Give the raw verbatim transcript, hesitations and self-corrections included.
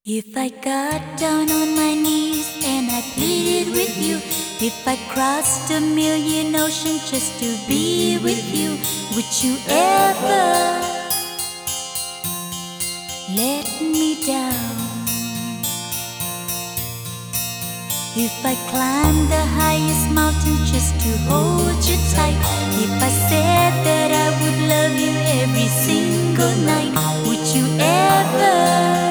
If I got down on my knees and I pleaded with you, if I crossed a million oceans just to be with you, would you ever let me down? If I climbed the highest mountain just to hold you tight, if I said that I would love you every single night, would you ever